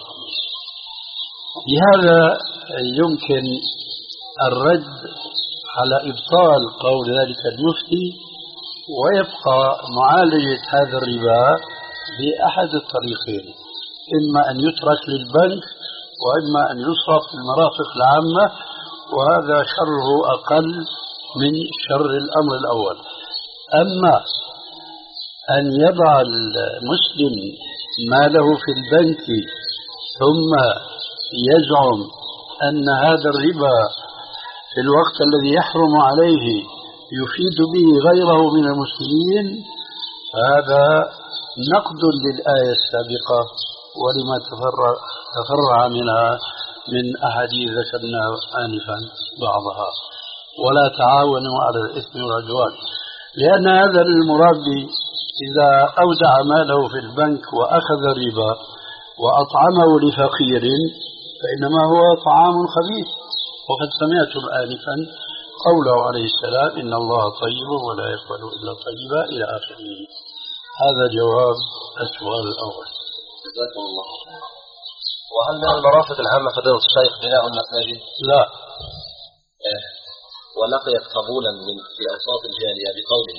بهذا يمكن الرد على إبطال قول ذلك المفتي، ويبقى معالجة هذا الربا بأحد الطريقين: إما أن يترك للبنك، وإما أن يصرف في المرافق العامة، وهذا شره أقل من شر الأمر الأول. أما أن يضع المسلم ماله في البنك ثم يزعم أن هذا الربا في الوقت الذي يحرم عليه يفيد به غيره من المسلمين، هذا نقد للآية السابقة ولما تفرع, تفرع منها من أحاديث ذكرنا آنفا بعضها. ولا تعاونوا على الإثم والعدوان، لأن هذا المرابي إذا أودع ماله في البنك وأخذ الربا وأطعمه لفقير فإنما هو طعام خبيث. وقد سمعتم آنفا قوله عليه السلام إن الله طيب ولا يقبل إلا طيبا إلى آخره. هذا جواب السؤال الأول. جزاكم الله. وهل من المرافق العامة فضيلة الشيخ بناء المساجد؟ لا. إيه. ولقيت قبولا من في أوساط الجالية بقوله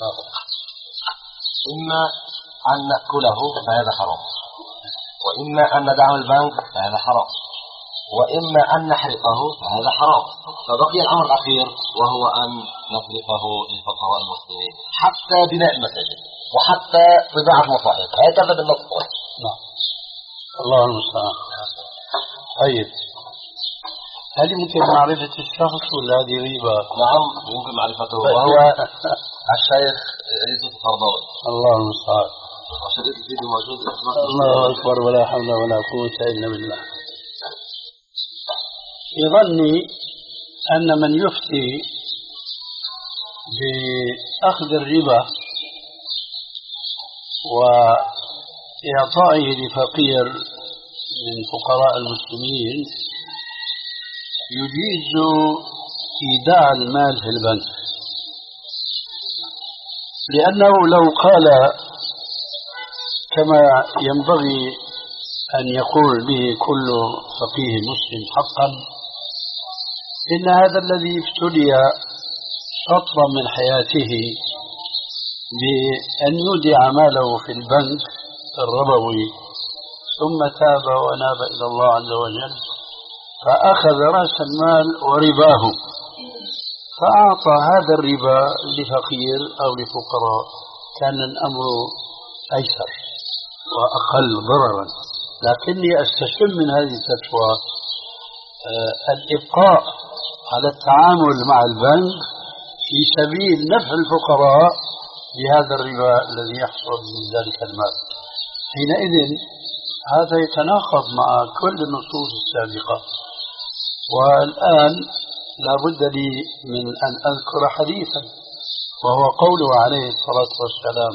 إما أن نأكله فهذا حرام، وإما أن ندعه البنك فهذا حرام، وإما أن نحرقه فهذا حرام. فبقي الأمر الأخير وهو أن نصرفه للفقراء المسلمين حتى بناء المساجد وحتى طباعة المصاحف. هكذا بالنص. نعم. الله المستعان. طيب، هل يمكن معرفة الشخص ولا هذه غيبة؟ نعم يمكن معرفته، وهو الشيخ يوسف القرضاوي. الله المستعان. وشريك الفيديو موجود. الله أكبر ولا حول ولا قوة إلا بالله. في ظني أن من يفتي بأخذ الربا وإعطائه لفقير من فقراء المسلمين يجيز إيداع المال في البنك، لأنه لو قال كما ينبغي أن يقول به كل فقيه مسلم حقا إن هذا الذي ابتلي شطرا من حياته بأن يودع ماله في البنك الربوي ثم تاب وناب إلى الله عز وجل فأخذ رأس المال ورباه فأعطى هذا الربا لفقير أو لفقراء كان الأمر أيسر وأقل ضررا. لكني أستشم من هذه الفتوى الإبقاء على التعامل مع البنك في سبيل نفع الفقراء بهذا الربا الذي يحصل من ذلك المال. حينئذ هذا يتناقض مع كل النصوص السابقة. والآن لا بد لي من أن أذكر حديثا وهو قوله عليه الصلاة والسلام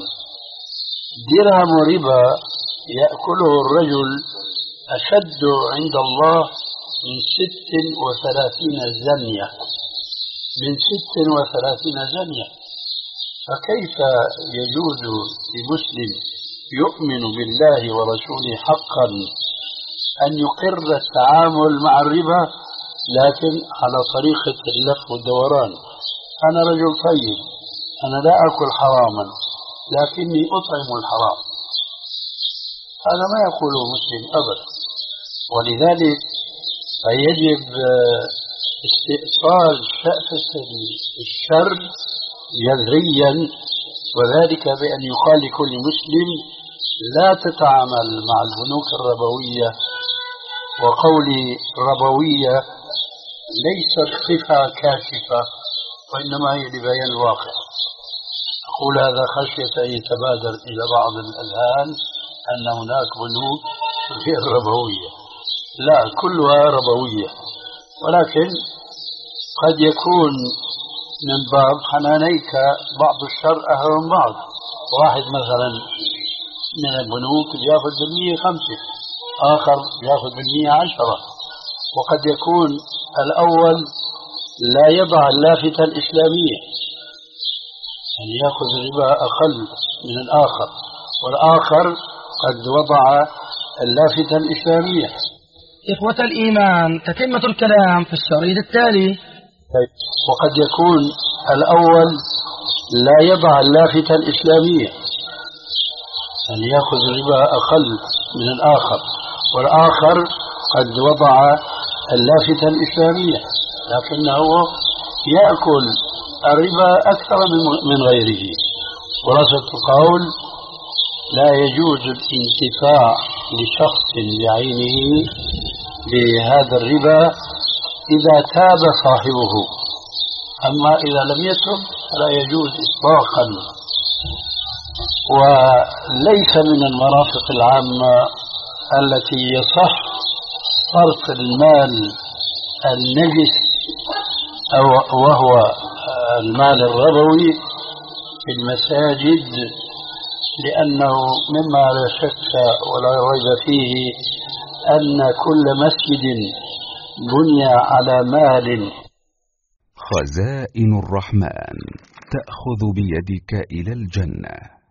درهم ربا يأكله الرجل أشد عند الله من ست وثلاثين زنية من ست وثلاثين زنية. فكيف يجوز لمسلم يؤمن بالله ورسوله حقا أن يقر التعامل مع الربا لكن على طريقة اللف والدوران؟ أنا رجل طيب، أنا لا أكل حراما لكني أطعم الحرام، هذا ما يقوله مسلم أبدا. ولذلك فيجب استئصال شأفة الشر جذريا، وذلك بأن يقال لكل مسلم لا تتعامل مع البنوك الربوية. وقولي ربوية ليست صفة كاشفة وإنما هي لبيان الواقع. أقول هذا خشية أن يتبادر إلى بعض الأذهان أن هناك بنوك غير ربوية، لا كلها ربوية، ولكن قد يكون من باب حنانيك بعض الشر أهون من بعض. واحد مثلا من البنوك بياخذ بالمية خمسة، آخر بياخذ بالمية عشرة، وقد يكون الأول لا يضع اللافتة الإسلامية يعني يأخذ الربا أقل من الآخر، والآخر قد وضع اللافتة الإسلامية. إخوة الإيمان، تتمة الكلام في الشريط التالي. وقد يكون الأول لا يضع اللافتة الإسلامية يعني يأخذ الربا أقل من الآخر، والآخر قد وضع اللافتة الإسلامية لكنه يأكل الربا أكثر من غيره. خلاصة القول لا يجوز الانتفاع لشخص بعينه بهذا الربا إذا تاب صاحبه، أما إذا لم يتب فلا يجوز إطلاقا. وليس من المرافق العامة التي يصح صرف المال النجس أو وهو المال الربوي في المساجد، لأنه مما لا شك ولا ريب فيه أن كل مسجد بني على مال. خزائن الرحمن تأخذ بيدك إلى الجنة.